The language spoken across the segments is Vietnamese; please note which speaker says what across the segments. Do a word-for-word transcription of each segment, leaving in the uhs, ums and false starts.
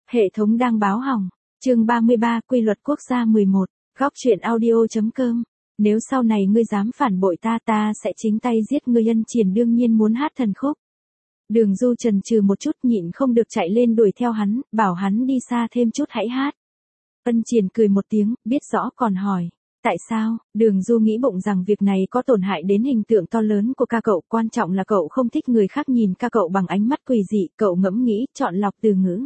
Speaker 1: Hệ thống đang báo hỏng. Chương ba mươi ba, Quy luật quốc gia mười một. Góc truyện audio.com. Nếu sau này ngươi dám phản bội ta, ta sẽ chính tay giết ngươi. Ân Triển đương nhiên muốn hát thần khúc. Đường Du chần chừ một chút, nhịn không được chạy lên đuổi theo hắn, bảo hắn đi xa thêm chút hãy hát. Ân Triển cười một tiếng, biết rõ còn hỏi. Tại sao? Đường Du nghĩ bụng rằng việc này có tổn hại đến hình tượng to lớn của ca cậu, quan trọng là cậu không thích người khác nhìn ca cậu bằng ánh mắt quỷ dị, cậu ngẫm nghĩ, chọn lọc từ ngữ.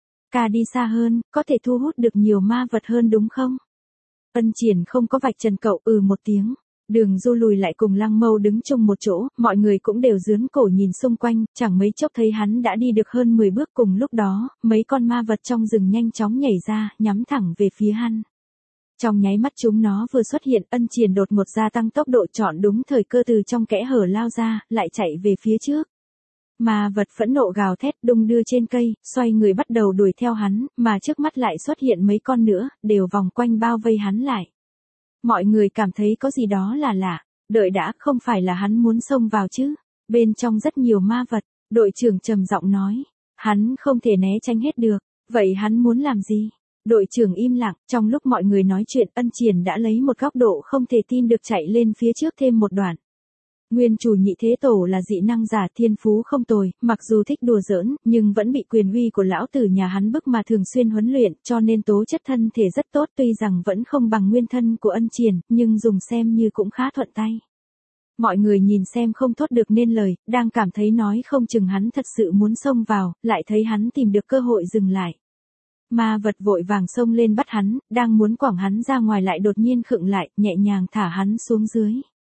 Speaker 1: Ca đi xa hơn, có thể thu hút được nhiều ma vật hơn đúng không? Ân Triển không có vạch trần cậu, ừ một tiếng. Đường Du lùi lại cùng Lăng Mâu đứng chung một chỗ, mọi người cũng đều dướn cổ nhìn xung quanh, chẳng mấy chốc thấy hắn đã đi được hơn mười bước. Cùng lúc đó, mấy con ma vật trong rừng nhanh chóng nhảy ra, nhắm thẳng về phía hắn. Trong nháy mắt chúng nó vừa xuất hiện, Ân Triển đột ngột gia tăng tốc độ, chọn đúng thời cơ từ trong kẽ hở lao ra, lại chạy về phía trước. Ma vật phẫn nộ gào thét, đung đưa trên cây, xoay người bắt đầu đuổi theo hắn, mà trước mắt lại xuất hiện mấy con nữa, đều vòng quanh bao vây hắn lại. Mọi người cảm thấy có gì đó là lạ, đợi đã, không phải là hắn muốn xông vào chứ? Bên trong rất nhiều ma vật, đội trưởng trầm giọng nói, hắn không thể né tránh hết được, vậy hắn muốn làm gì? Đội trưởng im lặng, trong lúc mọi người nói chuyện, Ân Triển đã lấy một góc độ không thể tin được chạy lên phía trước thêm một đoạn. Nguyên chủ Nhị Thế Tổ là dị năng giả, thiên phú không tồi, mặc dù thích đùa giỡn, nhưng vẫn bị quyền uy của lão tử nhà hắn bức mà thường xuyên huấn luyện, cho nên tố chất thân thể rất tốt, tuy rằng vẫn không bằng nguyên thân của Ân Triển, nhưng dùng xem như cũng khá thuận tay. Mọi người nhìn xem không thốt được nên lời, đang cảm thấy nói không chừng hắn thật sự muốn xông vào, lại thấy hắn tìm được cơ hội dừng lại. Ma vật vội vàng xông lên bắt hắn, đang muốn quẳng hắn ra ngoài lại đột nhiên khựng lại, nhẹ nhàng thả hắn xuống dưới.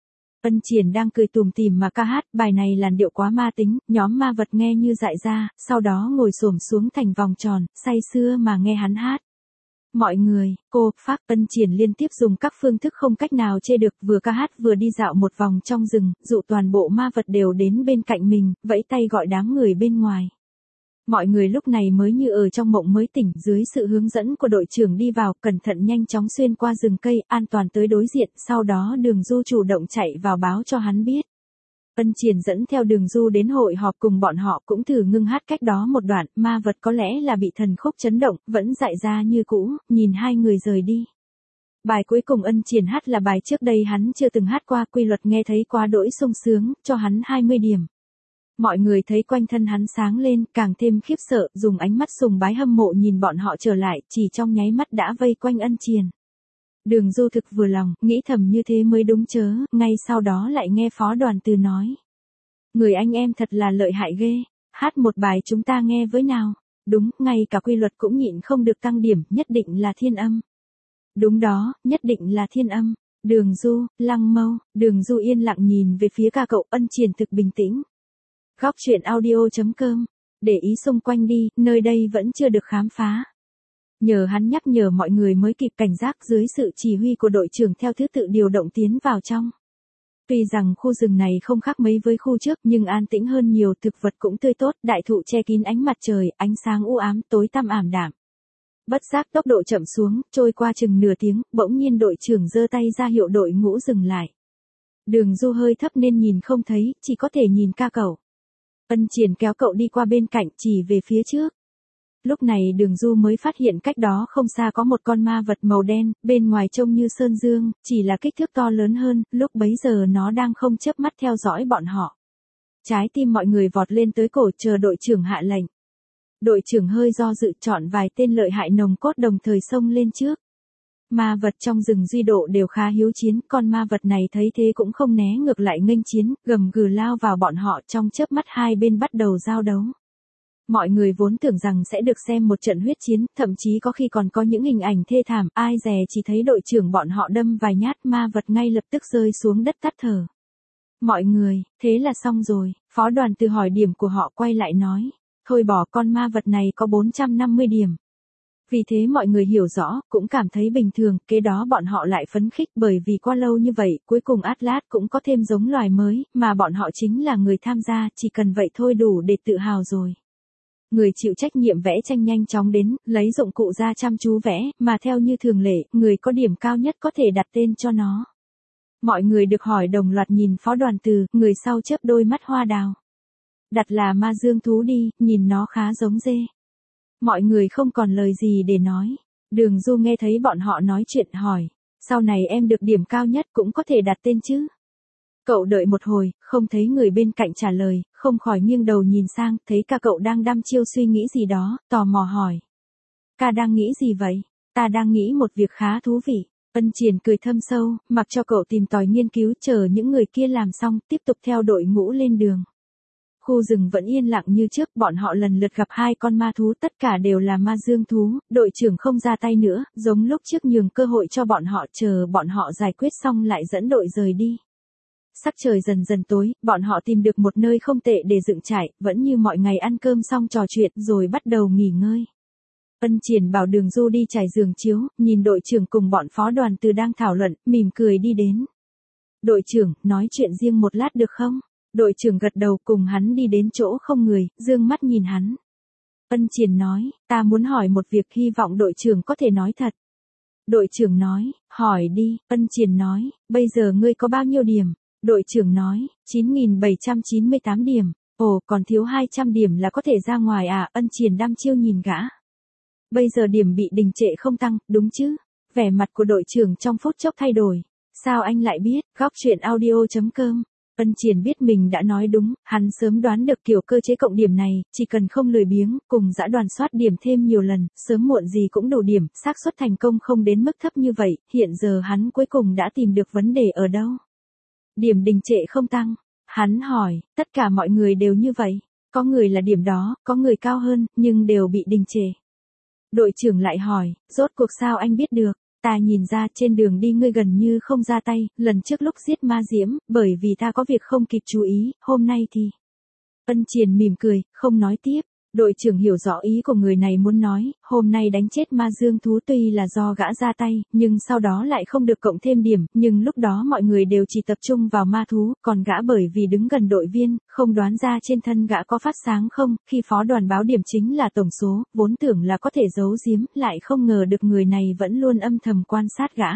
Speaker 1: Ân Triển đang cười tủm tỉm mà ca hát, bài này làn điệu quá ma tính, nhóm ma vật nghe như dại ra, sau đó ngồi xổm xuống thành vòng tròn, say sưa mà nghe hắn hát. Mọi người, cô, phác, Ân Triển liên tiếp dùng các phương thức không cách nào chê được, vừa ca hát vừa đi dạo một vòng trong rừng, dụ toàn bộ ma vật đều đến bên cạnh mình, vẫy tay gọi đám người bên ngoài. Mọi người lúc này mới như ở trong mộng mới tỉnh, dưới sự hướng dẫn của đội trưởng đi vào, cẩn thận nhanh chóng xuyên qua rừng cây, an toàn tới đối diện, sau đó Đường Du chủ động chạy vào báo cho hắn biết. Ân Triển dẫn theo Đường Du đến hội họp cùng bọn họ, cũng thử ngưng hát cách đó một đoạn, ma vật có lẽ là bị thần khúc chấn động, vẫn dại ra như cũ, nhìn hai người rời đi. Bài cuối cùng Ân Triển hát là bài trước đây hắn chưa từng hát qua, Quy luật nghe thấy quá đỗi sung sướng, cho hắn hai mươi điểm. Mọi người thấy quanh thân hắn sáng lên, càng thêm khiếp sợ, dùng ánh mắt sùng bái hâm mộ nhìn bọn họ trở lại, chỉ trong nháy mắt đã vây quanh Ân Triển. Đường Du thực vừa lòng, nghĩ thầm như thế mới đúng chớ, ngay sau đó lại nghe Phó Đoàn Từ nói. Người anh em thật là lợi hại ghê, hát một bài chúng ta nghe với nào. Đúng, ngay cả Quy luật cũng nhịn không được tăng điểm, nhất định là thiên âm. Đúng đó, nhất định là thiên âm. Đường Du, Lăng Mâu, Đường Du yên lặng nhìn về phía ca cậu, Ân Triển thực bình tĩnh. Góc truyện audio.com. Để ý xung quanh đi, nơi đây vẫn chưa được khám phá. Nhờ hắn nhắc nhở mọi người mới kịp cảnh giác, dưới sự chỉ huy của đội trưởng theo thứ tự điều động tiến vào trong. Tuy rằng khu rừng này không khác mấy với khu trước nhưng an tĩnh hơn nhiều, thực vật cũng tươi tốt, đại thụ che kín ánh mặt trời, ánh sáng u ám, tối tăm ảm đạm. Bất giác tốc độ chậm xuống, trôi qua chừng nửa tiếng, bỗng nhiên đội trưởng giơ tay ra hiệu đội ngũ dừng lại. Đường Du hơi thấp nên nhìn không thấy, chỉ có thể nhìn ca cậu. Ân Triển kéo cậu đi qua bên cạnh, chỉ về phía trước. Lúc này Đường Du mới phát hiện cách đó không xa có một con ma vật màu đen, bên ngoài trông như sơn dương, chỉ là kích thước to lớn hơn, lúc bấy giờ nó đang không chớp mắt theo dõi bọn họ. Trái tim mọi người vọt lên tới cổ, chờ đội trưởng hạ lệnh. Đội trưởng hơi do dự, chọn vài tên lợi hại nồng cốt đồng thời xông lên trước. Ma vật trong rừng Duy Độ đều khá hiếu chiến, con ma vật này thấy thế cũng không né ngược lại nghênh chiến, gầm gừ lao vào bọn họ, trong chớp mắt hai bên bắt đầu giao đấu. Mọi người vốn tưởng rằng sẽ được xem một trận huyết chiến, thậm chí có khi còn có những hình ảnh thê thảm, ai dè chỉ thấy đội trưởng bọn họ đâm vài nhát, ma vật ngay lập tức rơi xuống đất tắt thở. Mọi người, thế là xong rồi, Phó Đoàn Từ hỏi điểm của họ, quay lại nói, thôi bỏ, con ma vật này có bốn trăm năm mươi điểm. Vì thế mọi người hiểu rõ, cũng cảm thấy bình thường, kế đó bọn họ lại phấn khích, bởi vì qua lâu như vậy, cuối cùng Atlas cũng có thêm giống loài mới, mà bọn họ chính là người tham gia, chỉ cần vậy thôi đủ để tự hào rồi. Người chịu trách nhiệm vẽ tranh nhanh chóng đến, lấy dụng cụ ra chăm chú vẽ, mà theo như thường lệ, người có điểm cao nhất có thể đặt tên cho nó. Mọi người được hỏi đồng loạt nhìn Phó Đoàn Từ, người sau chớp đôi mắt hoa đào. Đặt là ma dương thú đi, nhìn nó khá giống dê. Mọi người không còn lời gì để nói. Đường Du nghe thấy bọn họ nói chuyện hỏi. Sau này em được điểm cao nhất cũng có thể đặt tên chứ? Cậu đợi một hồi, không thấy người bên cạnh trả lời, không khỏi nghiêng đầu nhìn sang, thấy ca cậu đang đăm chiêu suy nghĩ gì đó, tò mò hỏi. Ca đang nghĩ gì vậy? Ta đang nghĩ một việc khá thú vị. Ân Triển cười thâm sâu, mặc cho cậu tìm tòi nghiên cứu, chờ những người kia làm xong, tiếp tục theo đội ngũ lên đường. Khu rừng vẫn yên lặng như trước, bọn họ lần lượt gặp hai con ma thú, tất cả đều là ma dương thú, đội trưởng không ra tay nữa, giống lúc trước nhường cơ hội cho bọn họ, chờ bọn họ giải quyết xong lại dẫn đội rời đi. Sắc trời dần dần tối, bọn họ tìm được một nơi không tệ để dựng trại, vẫn như mọi ngày ăn cơm xong trò chuyện rồi bắt đầu nghỉ ngơi. Ân Triển bảo Đường Du đi trải giường chiếu, nhìn đội trưởng cùng bọn phó đoàn từ đang thảo luận, mỉm cười đi đến. Đội trưởng, nói chuyện riêng một lát được không? Đội trưởng gật đầu, cùng hắn đi đến chỗ không người, dương mắt nhìn hắn. Ân Triển nói, ta muốn hỏi một việc, hy vọng đội trưởng có thể nói thật. Đội trưởng nói, hỏi đi. Ân Triển nói, bây giờ ngươi có bao nhiêu điểm? Đội trưởng nói, chín nghìn bảy trăm chín mươi tám điểm. Ồ, còn thiếu hai trăm điểm là có thể ra ngoài à? Ân Triển đăm chiêu nhìn gã. Bây giờ điểm bị đình trệ không tăng, đúng chứ? Vẻ mặt của đội trưởng trong phút chốc thay đổi. Sao anh lại biết? Góc truyện audio chấm com. Ân Triển biết mình đã nói đúng, hắn sớm đoán được kiểu cơ chế cộng điểm này, chỉ cần không lười biếng, cùng dã đoàn soát điểm thêm nhiều lần, sớm muộn gì cũng đủ điểm, xác suất thành công không đến mức thấp như vậy, hiện giờ hắn cuối cùng đã tìm được vấn đề ở đâu. Điểm đình trệ không tăng. Hắn hỏi, tất cả mọi người đều như vậy. Có người là điểm đó, có người cao hơn, nhưng đều bị đình trệ. Đội trưởng lại hỏi, rốt cuộc sao anh biết được? Ta nhìn ra trên đường đi ngươi gần như không ra tay, lần trước lúc giết ma diễm, bởi vì ta có việc không kịp chú ý, hôm nay thì. Ân Triển mỉm cười, không nói tiếp. Đội trưởng hiểu rõ ý của người này muốn nói, hôm nay đánh chết ma dương thú tuy là do gã ra tay, nhưng sau đó lại không được cộng thêm điểm, nhưng lúc đó mọi người đều chỉ tập trung vào ma thú, còn gã bởi vì đứng gần đội viên, không đoán ra trên thân gã có phát sáng không, khi phó đoàn báo điểm chính là tổng số, vốn tưởng là có thể giấu giếm, lại không ngờ được người này vẫn luôn âm thầm quan sát gã.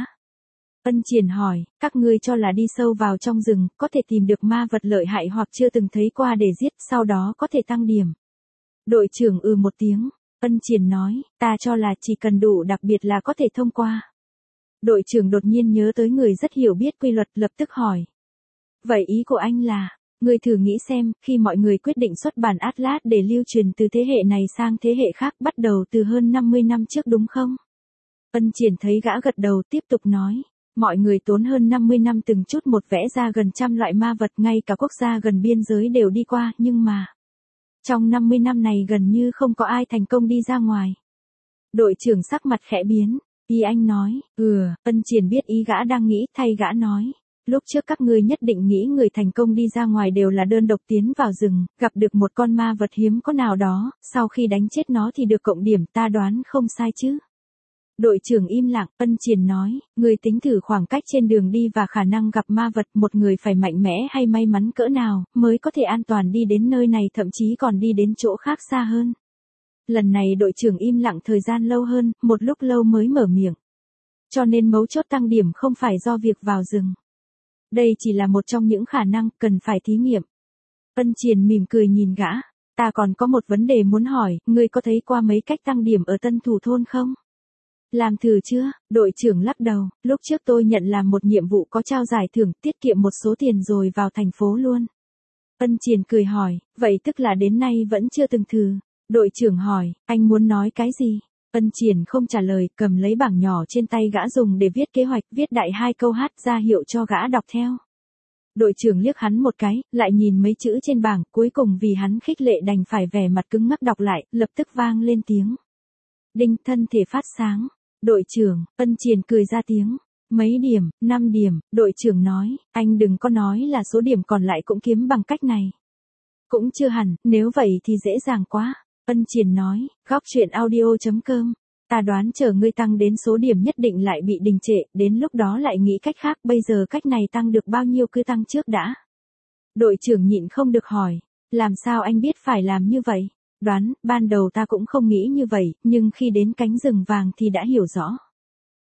Speaker 1: Ân Triển hỏi, các ngươi cho là đi sâu vào trong rừng, có thể tìm được ma vật lợi hại hoặc chưa từng thấy qua để giết, sau đó có thể tăng điểm. Đội trưởng ừ một tiếng, Ân Triển nói, ta cho là chỉ cần đủ đặc biệt là có thể thông qua. Đội trưởng đột nhiên nhớ tới người rất hiểu biết quy luật, lập tức hỏi. Vậy ý của anh là, người thử nghĩ xem, khi mọi người quyết định xuất bản Atlas để lưu truyền từ thế hệ này sang thế hệ khác bắt đầu từ hơn năm mươi năm trước đúng không? Ân Triển thấy gã gật đầu tiếp tục nói. Mọi người tốn hơn năm mươi năm từng chút một vẽ ra gần trăm loại ma vật, ngay cả quốc gia gần biên giới đều đi qua, nhưng mà trong năm mươi năm này gần như không có ai thành công đi ra ngoài. Đội trưởng sắc mặt khẽ biến, ý anh nói, ừ, Ân Triển biết ý gã đang nghĩ, thay gã nói. Lúc trước các ngươi nhất định nghĩ người thành công đi ra ngoài đều là đơn độc tiến vào rừng, gặp được một con ma vật hiếm có nào đó, sau khi đánh chết nó thì được cộng điểm, ta đoán không sai chứ. Đội trưởng im lặng, Ân Triển nói, người tính thử khoảng cách trên đường đi và khả năng gặp ma vật, một người phải mạnh mẽ hay may mắn cỡ nào, mới có thể an toàn đi đến nơi này, thậm chí còn đi đến chỗ khác xa hơn. Lần này đội trưởng im lặng thời gian lâu hơn, một lúc lâu mới mở miệng. Cho nên mấu chốt tăng điểm không phải do việc vào rừng. Đây chỉ là một trong những khả năng, cần phải thí nghiệm. Ân Triển mỉm cười nhìn gã, ta còn có một vấn đề muốn hỏi, ngươi có thấy qua mấy cách tăng điểm ở Tân Thủ Thôn không? Làm thử chưa? Đội trưởng lắc đầu, lúc trước tôi nhận làm một nhiệm vụ có trao giải thưởng, tiết kiệm một số tiền rồi vào thành phố luôn. Ân Triển cười hỏi, vậy tức là đến nay vẫn chưa từng thử. Đội trưởng hỏi, anh muốn nói cái gì? Ân Triển không trả lời, cầm lấy bảng nhỏ trên tay gã dùng để viết kế hoạch, viết đại hai câu hát ra hiệu cho gã đọc theo. Đội trưởng liếc hắn một cái, lại nhìn mấy chữ trên bảng, cuối cùng vì hắn khích lệ đành phải vẻ mặt cứng ngắc đọc lại, lập tức vang lên tiếng. Đinh, thân thể phát sáng. Đội trưởng, Ân Triển cười ra tiếng. Mấy điểm, năm điểm, đội trưởng nói, anh đừng có nói là số điểm còn lại cũng kiếm bằng cách này. Cũng chưa hẳn, nếu vậy thì dễ dàng quá. Ân Triển nói, góc truyện audio chấm com. Ta đoán chờ ngươi tăng đến số điểm nhất định lại bị đình trệ, đến lúc đó lại nghĩ cách khác, bây giờ cách này tăng được bao nhiêu cứ tăng trước đã. Đội trưởng nhịn không được hỏi, làm sao anh biết phải làm như vậy? Đoán, ban đầu ta cũng không nghĩ như vậy, nhưng khi đến cánh rừng vàng thì đã hiểu rõ.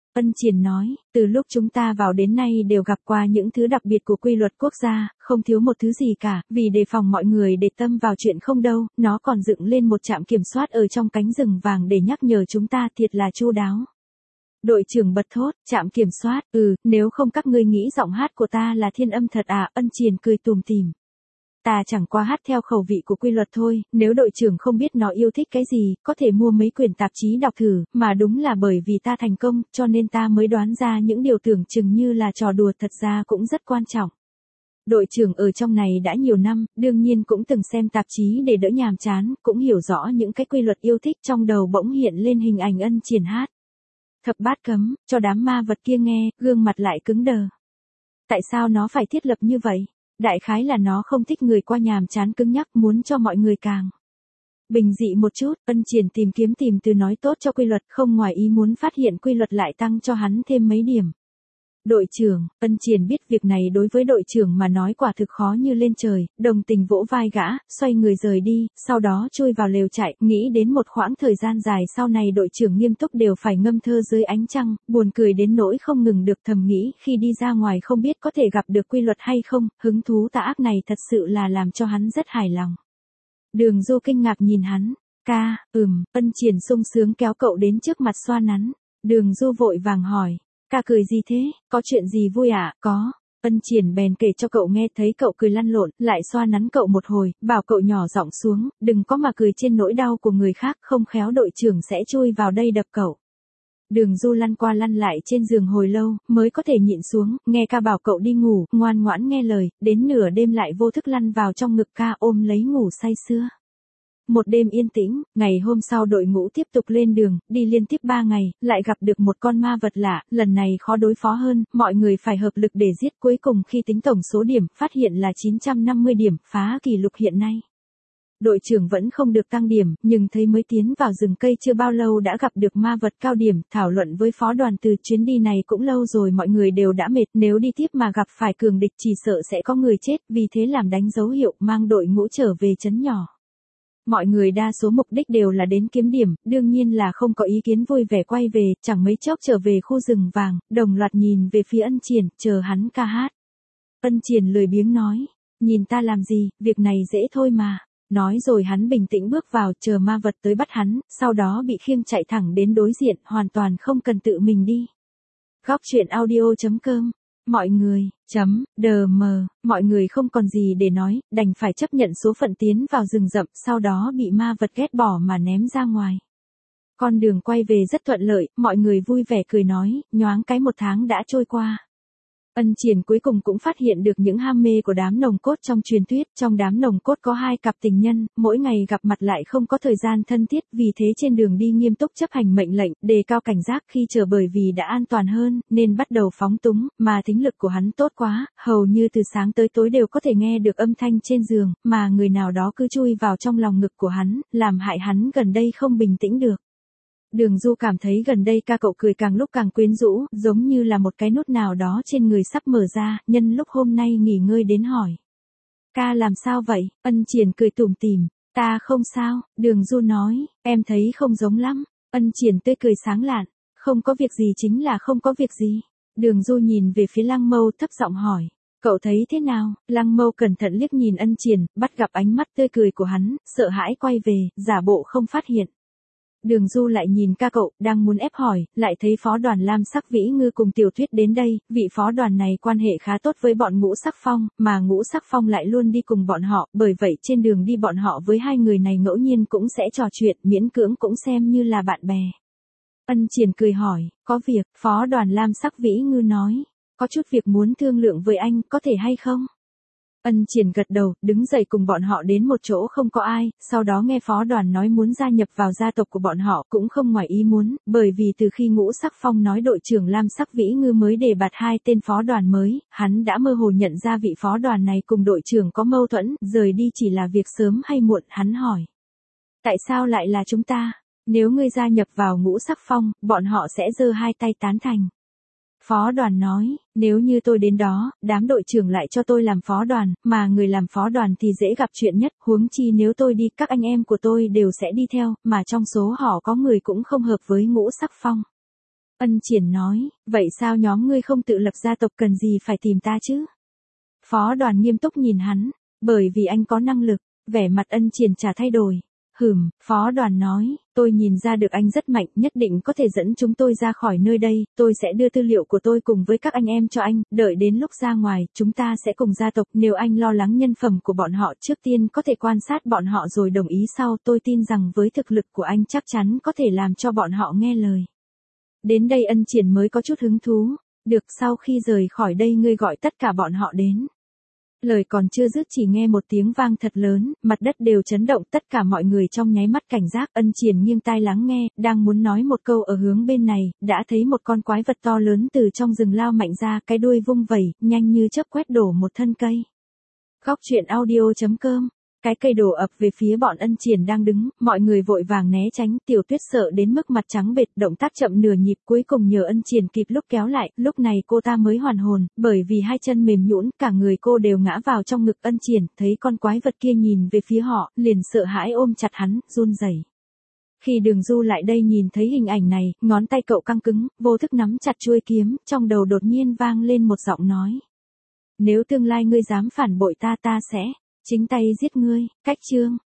Speaker 1: Ân Triển nói, từ lúc chúng ta vào đến nay đều gặp qua những thứ đặc biệt của quy luật quốc gia, không thiếu một thứ gì cả, vì đề phòng mọi người để tâm vào chuyện không đâu, nó còn dựng lên một trạm kiểm soát ở trong cánh rừng vàng để nhắc nhở chúng ta thiệt là chu đáo. Đội trưởng bật thốt, trạm kiểm soát, ừ, nếu không các ngươi nghĩ giọng hát của ta là thiên âm thật à, Ân Triển cười tùm tìm. Ta chẳng qua hát theo khẩu vị của quy luật thôi, nếu đội trưởng không biết nó yêu thích cái gì, có thể mua mấy quyển tạp chí đọc thử, mà đúng là bởi vì ta thành công, cho nên ta mới đoán ra những điều tưởng chừng như là trò đùa thật ra cũng rất quan trọng. Đội trưởng ở trong này đã nhiều năm, đương nhiên cũng từng xem tạp chí để đỡ nhàm chán, cũng hiểu rõ những cái quy luật yêu thích, trong đầu bỗng hiện lên hình ảnh Ân Triển hát Thập Bát Cấm, cho đám ma vật kia nghe, gương mặt lại cứng đờ. Tại sao nó phải thiết lập như vậy? Đại khái là nó không thích người qua nhàm chán cứng nhắc, muốn cho mọi người càng bình dị một chút. Ân Triển tìm kiếm tìm từ nói tốt cho quy luật, không ngoài ý muốn phát hiện quy luật lại tăng cho hắn thêm mấy điểm. Đội trưởng, Ân Triển biết việc này đối với đội trưởng mà nói quả thực khó như lên trời, đồng tình vỗ vai gã, xoay người rời đi, sau đó chui vào lều trại, nghĩ đến một khoảng thời gian dài sau này đội trưởng nghiêm túc đều phải ngâm thơ dưới ánh trăng, buồn cười đến nỗi không ngừng được, thầm nghĩ khi đi ra ngoài không biết có thể gặp được quy luật hay không, hứng thú tà ác này thật sự là làm cho hắn rất hài lòng. Đường Du kinh ngạc nhìn hắn, ca, ừm, Ân Triển sung sướng kéo cậu đến trước mặt xoa nắn. Đường Du vội vàng hỏi. Ca cười gì thế, có chuyện gì vui à, có. Ân Triển bèn kể cho cậu nghe, thấy cậu cười lăn lộn, lại xoa nắn cậu một hồi, bảo cậu nhỏ giọng xuống, đừng có mà cười trên nỗi đau của người khác, không khéo đội trưởng sẽ chui vào đây đập cậu. Đường Du lăn qua lăn lại trên giường hồi lâu, mới có thể nhịn xuống, nghe ca bảo cậu đi ngủ, ngoan ngoãn nghe lời, đến nửa đêm lại vô thức lăn vào trong ngực ca ôm lấy ngủ say sưa. Một đêm yên tĩnh, ngày hôm sau đội ngũ tiếp tục lên đường, đi liên tiếp ba ngày, lại gặp được một con ma vật lạ, lần này khó đối phó hơn, mọi người phải hợp lực để giết, cuối cùng khi tính tổng số điểm, phát hiện là chín trăm năm mươi điểm, phá kỷ lục hiện nay. Đội trưởng vẫn không được tăng điểm, nhưng thấy mới tiến vào rừng cây chưa bao lâu đã gặp được ma vật cao điểm, thảo luận với phó đoàn từ chuyến đi này cũng lâu rồi mọi người đều đã mệt, nếu đi tiếp mà gặp phải cường địch chỉ sợ sẽ có người chết, vì thế làm đánh dấu hiệu mang đội ngũ trở về trấn nhỏ. Mọi người đa số mục đích đều là đến kiếm điểm, đương nhiên là không có ý kiến vui vẻ quay về, chẳng mấy chốc trở về khu rừng vàng, đồng loạt nhìn về phía Ân Triển, chờ hắn ca hát. Ân Triển lười biếng nói, nhìn ta làm gì, việc này dễ thôi mà. Nói rồi hắn bình tĩnh bước vào, chờ ma vật tới bắt hắn, sau đó bị khiêng chạy thẳng đến đối diện, hoàn toàn không cần tự mình đi. Góc truyện audio chấm com. Mọi người, chấm, đờ mờ, mọi người không còn gì để nói, đành phải chấp nhận số phận tiến vào rừng rậm, sau đó bị ma vật ghét bỏ mà ném ra ngoài. Con đường quay về rất thuận lợi, mọi người vui vẻ cười nói, nhoáng cái một tháng đã trôi qua. Ân Triển cuối cùng cũng phát hiện được những ham mê của đám nồng cốt trong truyền thuyết, trong đám nồng cốt có hai cặp tình nhân, mỗi ngày gặp mặt lại không có thời gian thân thiết, vì thế trên đường đi nghiêm túc chấp hành mệnh lệnh, đề cao cảnh giác khi chờ bởi vì đã an toàn hơn, nên bắt đầu phóng túng, mà thính lực của hắn tốt quá, hầu như từ sáng tới tối đều có thể nghe được âm thanh trên giường, mà người nào đó cứ chui vào trong lòng ngực của hắn, làm hại hắn gần đây không bình tĩnh được. Đường Du cảm thấy gần đây ca cậu cười càng lúc càng quyến rũ, giống như là một cái nút nào đó trên người sắp mở ra, nhân lúc hôm nay nghỉ ngơi đến hỏi. Ca làm sao vậy? Ân Triển cười tủm tỉm, ta không sao, Đường Du nói, em thấy không giống lắm. Ân Triển tươi cười sáng lạn, không có việc gì chính là không có việc gì. Đường Du nhìn về phía Lăng Mâu thấp giọng hỏi, cậu thấy thế nào? Lăng Mâu cẩn thận liếc nhìn Ân Triển, bắt gặp ánh mắt tươi cười của hắn, sợ hãi quay về, giả bộ không phát hiện. Đường Du lại nhìn ca cậu, đang muốn ép hỏi, lại thấy phó đoàn Lam Sắc Vĩ Ngư cùng Tiểu Thuyết đến đây, vị phó đoàn này quan hệ khá tốt với bọn Ngũ Sắc Phong, mà Ngũ Sắc Phong lại luôn đi cùng bọn họ, bởi vậy trên đường đi bọn họ với hai người này ngẫu nhiên cũng sẽ trò chuyện, miễn cưỡng cũng xem như là bạn bè. Ân Triển cười hỏi, có việc, phó đoàn Lam Sắc Vĩ Ngư nói, có chút việc muốn thương lượng với anh, có thể hay không? Ân Triển gật đầu, đứng dậy cùng bọn họ đến một chỗ không có ai, sau đó nghe phó đoàn nói muốn gia nhập vào gia tộc của bọn họ cũng không ngoài ý muốn, bởi vì từ khi Ngũ Sắc Phong nói đội trưởng Lam Sắc Vĩ Ngư mới đề bạt hai tên phó đoàn mới, hắn đã mơ hồ nhận ra vị phó đoàn này cùng đội trưởng có mâu thuẫn, rời đi chỉ là việc sớm hay muộn, hắn hỏi. Tại sao lại là chúng ta? Nếu ngươi gia nhập vào Ngũ Sắc Phong, bọn họ sẽ giơ hai tay tán thành. Phó đoàn nói, nếu như tôi đến đó, đám đội trưởng lại cho tôi làm phó đoàn, mà người làm phó đoàn thì dễ gặp chuyện nhất, huống chi nếu tôi đi, các anh em của tôi đều sẽ đi theo, mà trong số họ có người cũng không hợp với Ngũ Sắc Phong. Ân Triển nói, vậy sao nhóm ngươi không tự lập gia tộc cần gì phải tìm ta chứ? Phó Đoàn nghiêm túc nhìn hắn, bởi vì anh có năng lực, vẻ mặt Ân Triển chả thay đổi. Hừm, Phó Đoàn nói, tôi nhìn ra được anh rất mạnh, nhất định có thể dẫn chúng tôi ra khỏi nơi đây, tôi sẽ đưa tư liệu của tôi cùng với các anh em cho anh, đợi đến lúc ra ngoài, chúng ta sẽ cùng gia tộc, nếu anh lo lắng nhân phẩm của bọn họ trước tiên có thể quan sát bọn họ rồi đồng ý sau, tôi tin rằng với thực lực của anh chắc chắn có thể làm cho bọn họ nghe lời. Đến đây Ân Triển mới có chút hứng thú, được sau khi rời khỏi đây ngươi gọi tất cả bọn họ đến. Lời còn chưa dứt chỉ nghe một tiếng vang thật lớn, mặt đất đều chấn động, tất cả mọi người trong nháy mắt cảnh giác. Ân Triển nghiêng tai lắng nghe, đang muốn nói một câu ở hướng bên này, đã thấy một con quái vật to lớn từ trong rừng lao mạnh ra, cái đuôi vung vẩy, nhanh như chớp quét đổ một thân cây. Góc truyện audio chấm com. Cái cây đổ ập về phía bọn Ân Triển đang đứng, mọi người vội vàng né tránh, Tiểu Tuyết sợ đến mức mặt trắng bệch, động tác chậm nửa nhịp, cuối cùng nhờ Ân Triển kịp lúc kéo lại, lúc này cô ta mới hoàn hồn, bởi vì hai chân mềm nhũn, cả người cô đều ngã vào trong ngực Ân Triển, thấy con quái vật kia nhìn về phía họ, liền sợ hãi ôm chặt hắn, run rẩy. Khi Đường Du lại đây nhìn thấy hình ảnh này, ngón tay cậu căng cứng, vô thức nắm chặt chuôi kiếm, trong đầu đột nhiên vang lên một giọng nói. Nếu tương lai ngươi dám phản bội ta ta sẽ chính tay giết ngươi. Cách chương